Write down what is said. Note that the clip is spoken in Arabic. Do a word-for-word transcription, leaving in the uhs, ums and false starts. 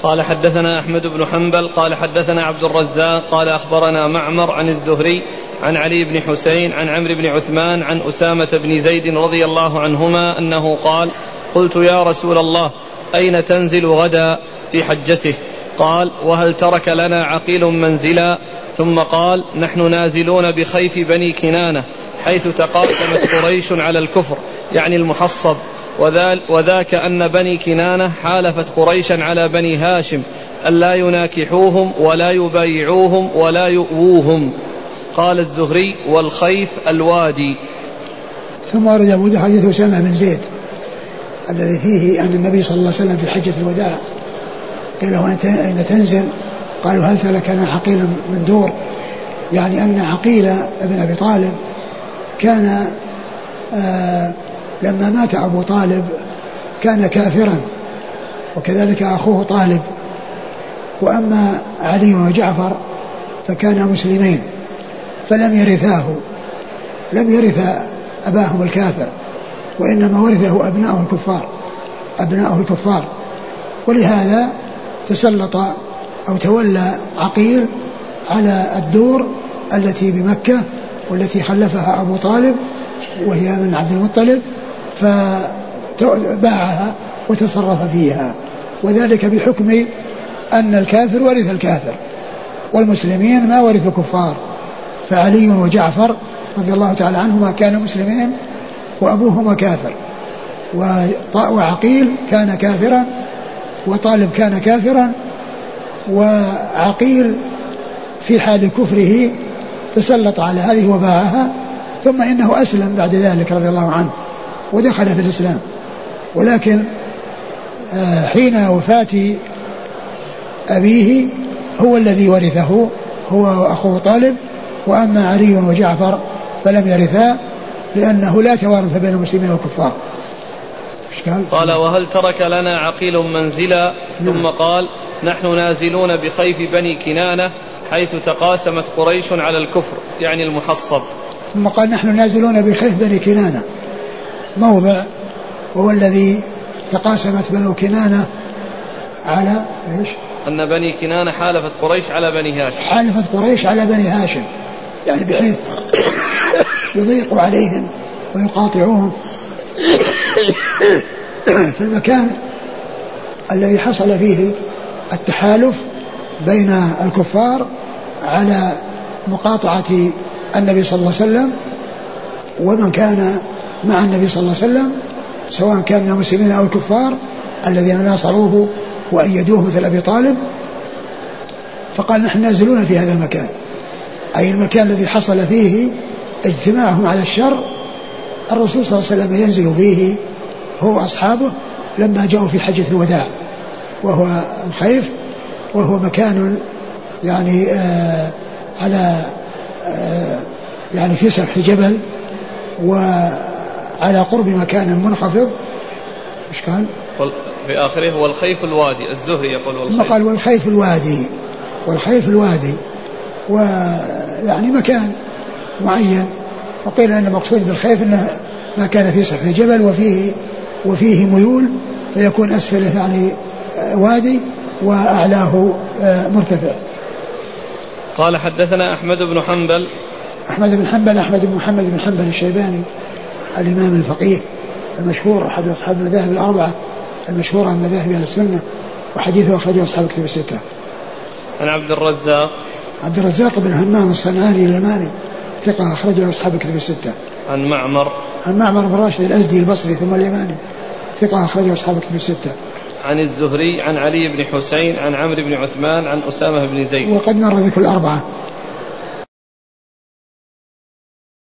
قال حدثنا أحمد بن حنبل قال حدثنا عبد الرزاق قال أخبرنا معمر عن الزهري عن علي بن حسين عن عمرو بن عثمان عن أسامة بن زيد رضي الله عنهما أنه قال قلت يا رسول الله أين تنزل غدا في حجته؟ قال وهل ترك لنا عقيل منزلا؟ ثم قال نحن نازلون بخيف بني كنانة حيث تقاسمت قريش على الكفر يعني المحصب، وذاك أن بني كنانة حالفت قريشا على بني هاشم ألا يناكحوهم ولا يبايعوهم ولا يؤووهم. قال الزهري والخيف الوادي. ثم ورد أبو داود حديث أسامة بن زيد الذي فيه أن النبي صلى الله عليه وسلم في حجة الوداع قيل له أين تنزل؟ قالوا هل تركنا عقيل من دور، يعني أن عقيل ابن أبي طالب كان آه لما مات أبو طالب كان كافرا وكذلك أخوه طالب، وأما علي وجعفر فكانا مسلمين فلم يرثاه، لم يرث أباهم الكافر وإنما ورثه أبناءه الكفار أبناءه الكفار ولهذا تسلط أو تولى عقيل على الدور التي بمكة والتي خلفها أبو طالب وهي من عبد المطلب، فباعها وتصرف فيها، وذلك بحكم أن الكافر ورث الكافر والمسلمين ما ورثوا الكفار، فعلي وجعفر رضي الله تعالى عنهما كانوا مسلمين وأبوهما كافر، وعقيل كان كافرا وطالب كان كافرا، وعقيل في حال كفره تسلط على هذه وباعها، ثم إنه أسلم بعد ذلك رضي الله عنه ودخل في الإسلام، ولكن حين وفاة أبيه هو الذي ورثه هو وأخوه طالب، وأما علي وجعفر فلم يرثا لأنه لا توارث بين المسلمين والكفار. قال وهل ترك لنا عقيل منزلا؟ ثم قال نحن نازلون بخيف بني كنانة حيث تقاسمت قريش على الكفر يعني المحصب. ثم قال نحن نازلون بخيف بني كنانة، موضع هو الذي تقاسمت بنو كنانة على إيش؟ أن بني كنانة حالفت قريش على بني هاشم حالفت قريش على بني هاشم يعني بحيث يضيق عليهم ويقاطعوهم في المكان الذي حصل فيه التحالف بين الكفار على مقاطعة النبي صلى الله عليه وسلم ومن كان مع النبي صلى الله عليه وسلم سواء كان من المسلمين أو الكفار الذين ناصروه وأيدوه مثل أبي طالب. فقال نحن نازلون في هذا المكان، أي المكان الذي حصل فيه اجتماعهم على الشر، الرسول صلى الله عليه وسلم ينزل فيه هو أصحابه لما جاءوا في حجة الوداع، وهو الخيف، وهو مكان يعني آه على آه يعني في سفح جبل وعلى قرب مكان منخفض. ايش قال؟ في آخره هو الخيف الوادي. الزهري يقول والخيف. ثم قال والخيف الوادي، والخيف الوادي ويعني مكان معين، وقيل أن المقصود بالخيف أنه ما كان في سفح جبل وفيه وفيه ميول فيكون أسفله يعني وادي وأعلاه مرتفع. قال حدثنا أحمد بن حنبل أحمد بن حنبل أحمد بن محمد بن حنبل الشيباني الإمام الفقيه المشهور أحد أصحاب المذاهب الأربعة المشهورة من مذاهب أهل السنة، وحديثه أخرجه أصحاب كتب الستة. عن عبد الرزاق عبد الرزاق بن همام الصنعاني اليماني ثقة أخرجه أصحاب كتب الستة. عن معمر عن معمر بن راشد الأزدي البصري ثم اليماني ثقة أخرجه أصحاب كتب الستة. عن الزهري عن علي بن حسين عن عمرو بن عثمان عن أسامة بن زيد. وقد مر ذكر الأربعة